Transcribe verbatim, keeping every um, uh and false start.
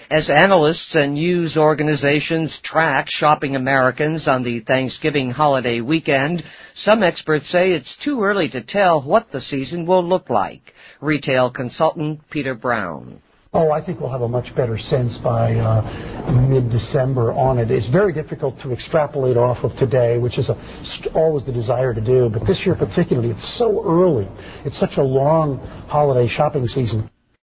As analysts and news organizations track shopping Americans on the Thanksgiving holiday weekend, some experts say it's too early to tell what the season will look like. Retail consultant Peter Brown. Oh, I think we'll have a much better sense by uh, mid-December on it. It's very difficult to extrapolate off of today, which is a, always the desire to do. But this year particularly, it's so early. It's such a long holiday shopping season.